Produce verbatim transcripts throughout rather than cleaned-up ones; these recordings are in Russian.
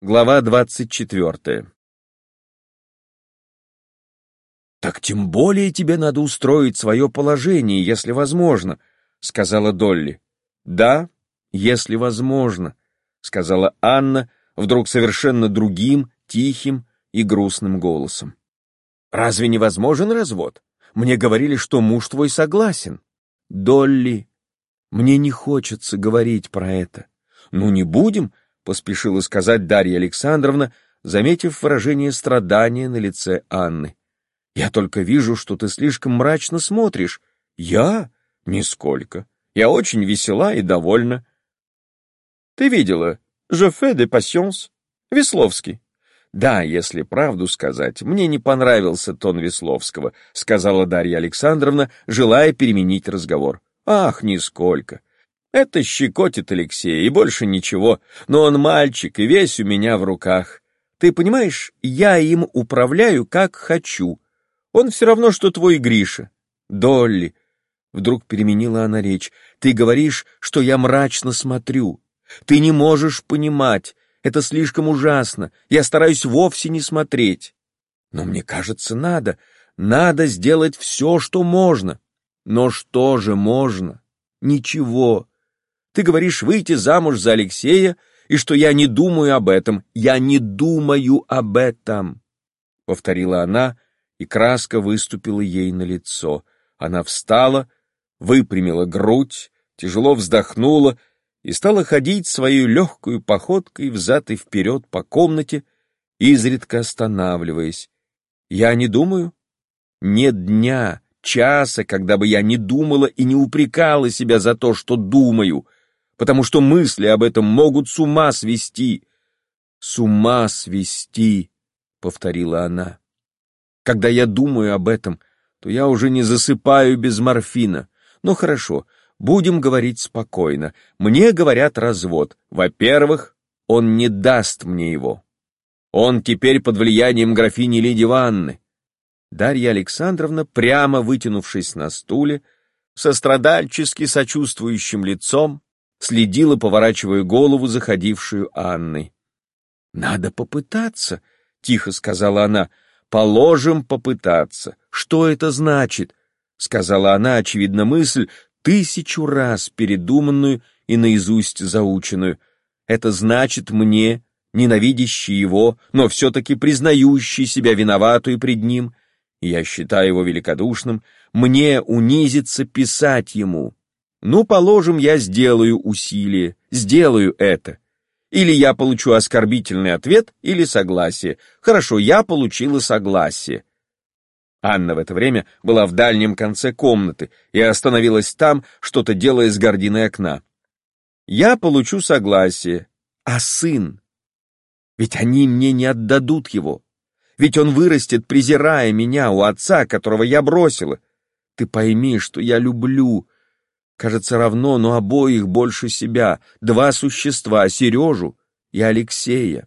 Глава двадцать четвертая. «Так тем более тебе надо устроить свое положение, если возможно», — сказала Долли. «Да, если возможно», — сказала Анна, вдруг совершенно другим, тихим и грустным голосом. «Разве невозможен развод? Мне говорили, что муж твой согласен». «Долли, мне не хочется говорить про это». «Ну, не будем», — поспешила сказать Дарья Александровна, заметив выражение страдания на лице Анны. «Я только вижу, что ты слишком мрачно смотришь». «Я? Нисколько. Я очень весела и довольна». «Ты видела «Je fais des passions»? Весловский». «Да, если правду сказать, мне не понравился тон Весловского», — сказала Дарья Александровна, желая переменить разговор. «Ах, нисколько. Это щекотит Алексея, и больше ничего, но он мальчик, и весь у меня в руках. Ты понимаешь, я им управляю, как хочу. Он все равно, что твой Гриша». «Долли», — вдруг переменила она речь, — «ты говоришь, что я мрачно смотрю. Ты не можешь понимать, это слишком ужасно, я стараюсь вовсе не смотреть. Но мне кажется, надо, надо сделать все, что можно». «Но что же можно? Ничего. Ты говоришь выйти замуж за Алексея, и что я не думаю об этом. Я не думаю об этом», — повторила она, и краска выступила ей на лицо. Она встала, выпрямила грудь, тяжело вздохнула и стала ходить своей легкой походкой взад и вперед по комнате, изредка останавливаясь. «Я не думаю? Нет дня, часа, когда бы я не думала и не упрекала себя за то, что думаю, потому что мысли об этом могут с ума свести». «С ума свести», — повторила она. «Когда я думаю об этом, то я уже не засыпаю без морфина. Ну хорошо, будем говорить спокойно. Мне говорят развод. Во-первых, он не даст мне его. Он теперь под влиянием графини Лидии Ивановны». Дарья Александровна, прямо вытянувшись на стуле, со страдальчески сочувствующим лицом, следила, поворачивая голову, заходившую Анной. «Надо попытаться», — тихо сказала она. «Положим, попытаться. Что это значит?» — сказала она, очевидно, мысль, тысячу раз передуманную и наизусть заученную. «Это значит мне, ненавидящий его, но все-таки признающий себя виноватую пред ним, я считаю его великодушным, мне унизиться писать ему. Ну, положим, я сделаю усилие, сделаю это. Или я получу оскорбительный ответ, или согласие. Хорошо, я получила согласие». Анна в это время была в дальнем конце комнаты и остановилась там, что-то делая с гардиной окна. «Я получу согласие. А сын? Ведь они мне не отдадут его. Ведь он вырастет, презирая меня у отца, которого я бросила. Ты пойми, что я люблю. Кажется, равно, но обоих больше себя. Два существа, Сережу и Алексея».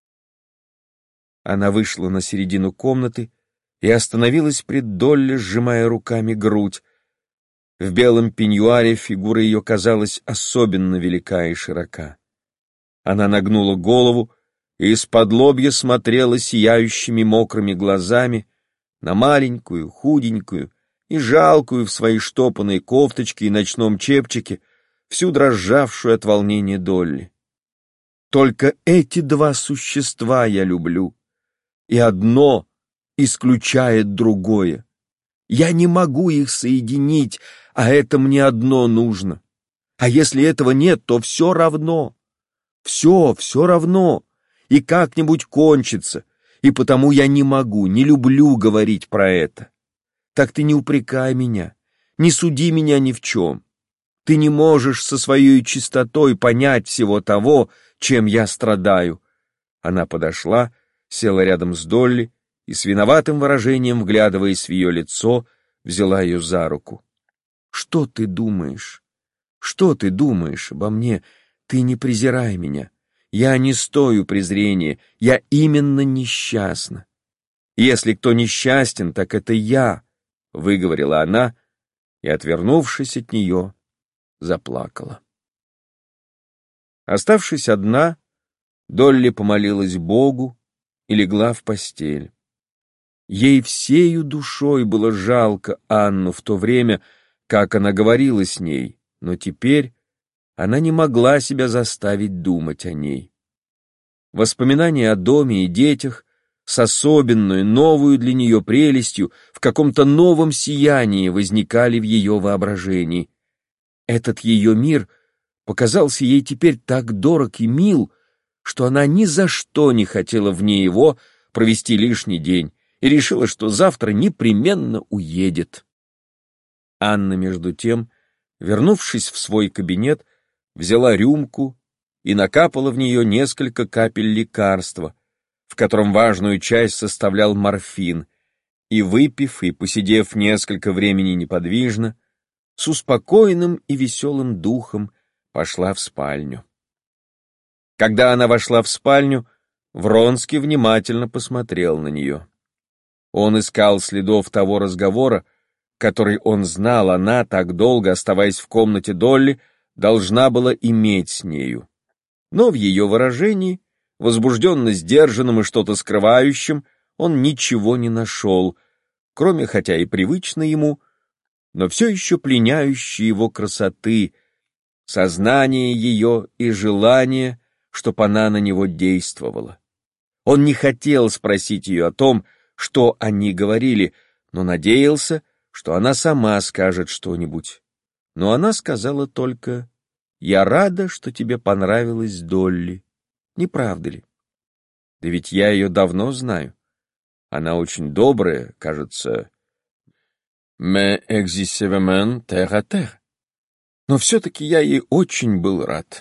Она вышла на середину комнаты и остановилась пред Долли, сжимая руками грудь. В белом пеньюаре фигура ее казалась особенно велика и широка. Она нагнула голову и из-под лобья смотрела сияющими мокрыми глазами на маленькую, худенькую и жалкую в своей штопанной кофточке и ночном чепчике, всю дрожавшую от волнения Долли. «Только эти два существа я люблю, и одно исключает другое. Я не могу их соединить, а это мне одно нужно. А если этого нет, то все равно. Все, все равно. И как-нибудь кончится. И потому я не могу, не люблю говорить про это. Так ты не упрекай меня, не суди меня ни в чем. Ты не можешь со своей чистотой понять всего того, чем я страдаю». Она подошла, села рядом с Долли и с виноватым выражением, вглядываясь в ее лицо, взяла ее за руку. «Что ты думаешь? Что ты думаешь обо мне? Ты не презирай меня. Я не стою презрения, я именно несчастна. Если кто несчастен, так это я», — выговорила она и, отвернувшись от нее, заплакала. Оставшись одна, Долли помолилась Богу и легла в постель. Ей всею душой было жалко Анну в то время, как она говорила с ней, но теперь она не могла себя заставить думать о ней. Воспоминания о доме и детях с особенной, новую для нее прелестью в каком-то новом сиянии возникали в ее воображении. Этот ее мир показался ей теперь так дорог и мил, что она ни за что не хотела вне его провести лишний день и решила, что завтра непременно уедет. Анна, между тем, вернувшись в свой кабинет, взяла рюмку и накапала в нее несколько капель лекарства, в котором важную часть составлял морфин, и, выпив и посидев несколько времени неподвижно, с успокоенным и веселым духом пошла в спальню. Когда она вошла в спальню, Вронский внимательно посмотрел на нее. Он искал следов того разговора, который он знал, она, так долго оставаясь в комнате Долли, должна была иметь с нею. Но в ее выражении, возбужденно сдержанным и что-то скрывающим, он ничего не нашел, кроме, хотя и привычной ему, но все еще пленяющей его красоты, сознания ее и желания, чтоб она на него действовала. Он не хотел спросить ее о том, что они говорили, но надеялся, что она сама скажет что-нибудь. Но она сказала только: «Я рада, что тебе понравилась Долли. Не правда ли? Да ведь я ее давно знаю. Она очень добрая, кажется, mais excessivement terre-à-terre. Но все-таки я ей очень был рад».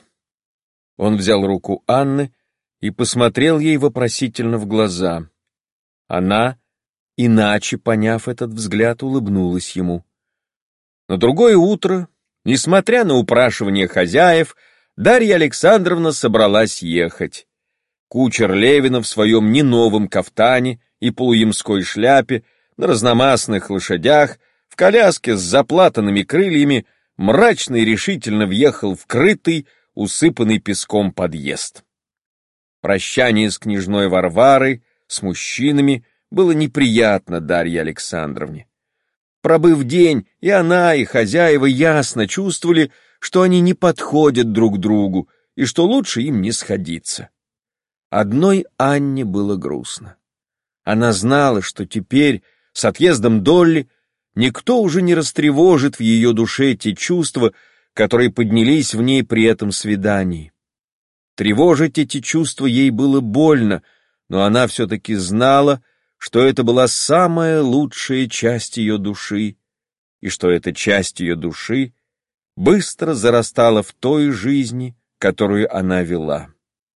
Он взял руку Анны и посмотрел ей вопросительно в глаза. Она, иначе поняв этот взгляд, улыбнулась ему. На другое утро, несмотря на упрашивания хозяев, Дарья Александровна собралась ехать. Кучер Левина в своем не новом кафтане и полуямской шляпе, на разномастных лошадях, в коляске с заплатанными крыльями, мрачно и решительно въехал в крытый, усыпанный песком подъезд. Прощание с княжной Варварой, с мужчинами, было неприятно Дарье Александровне. Пробыв день, и она, и хозяева ясно чувствовали, что они не подходят друг другу и что лучше им не сходиться. Одной Анне было грустно. Она знала, что теперь, с отъездом Долли, никто уже не растревожит в ее душе те чувства, которые поднялись в ней при этом свидании. Тревожить эти чувства ей было больно, но она все-таки знала, что это была самая лучшая часть ее души, и что эта часть ее души быстро зарастала в той жизни, которую она вела.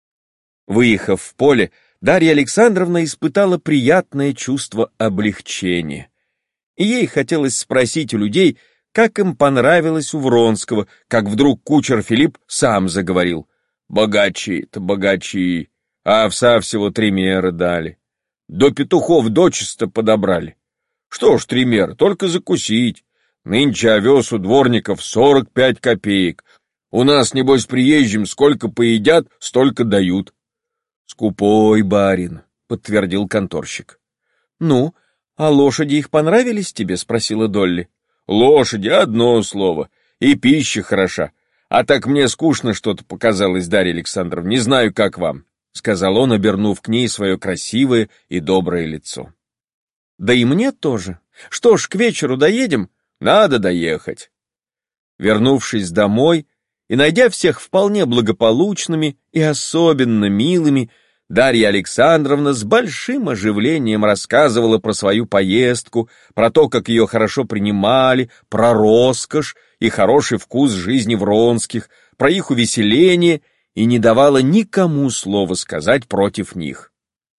Выехав в поле, Дарья Александровна испытала приятное чувство облегчения. И ей хотелось спросить у людей, как им понравилось у Вронского, как вдруг кучер Филипп сам заговорил. «Богачи-то богачи, а овса всего три меры дали. До петухов дочисто подобрали. Что ж три меры, только закусить. Нынче овес у дворников сорок пять копеек. У нас, небось, приезжим сколько поедят, столько дают». «Скупой барин», — подтвердил конторщик. «Ну, а лошади их понравились тебе?» — спросила Долли. «Лошади — одно слово, и пища хороша. А так мне скучно что-то показалось, Дарья Александровна, не знаю, как вам», — сказал он, обернув к ней свое красивое и доброе лицо. «Да и мне тоже. Что ж, к вечеру доедем?» «Надо доехать». Вернувшись домой и найдя всех вполне благополучными и особенно милыми, Дарья Александровна с большим оживлением рассказывала про свою поездку, про то, как ее хорошо принимали, про роскошь и хороший вкус жизни Вронских, про их увеселение, и не давала никому слова сказать против них.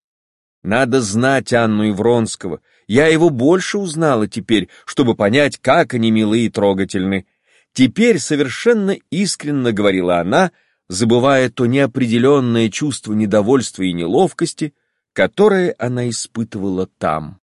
Надо знать Анну и Вронского. Я его больше узнала теперь, чтобы понять, как они милы и трогательны. Теперь совершенно искренне говорила она, забывая то неопределенное чувство недовольства и неловкости, которое она испытывала там.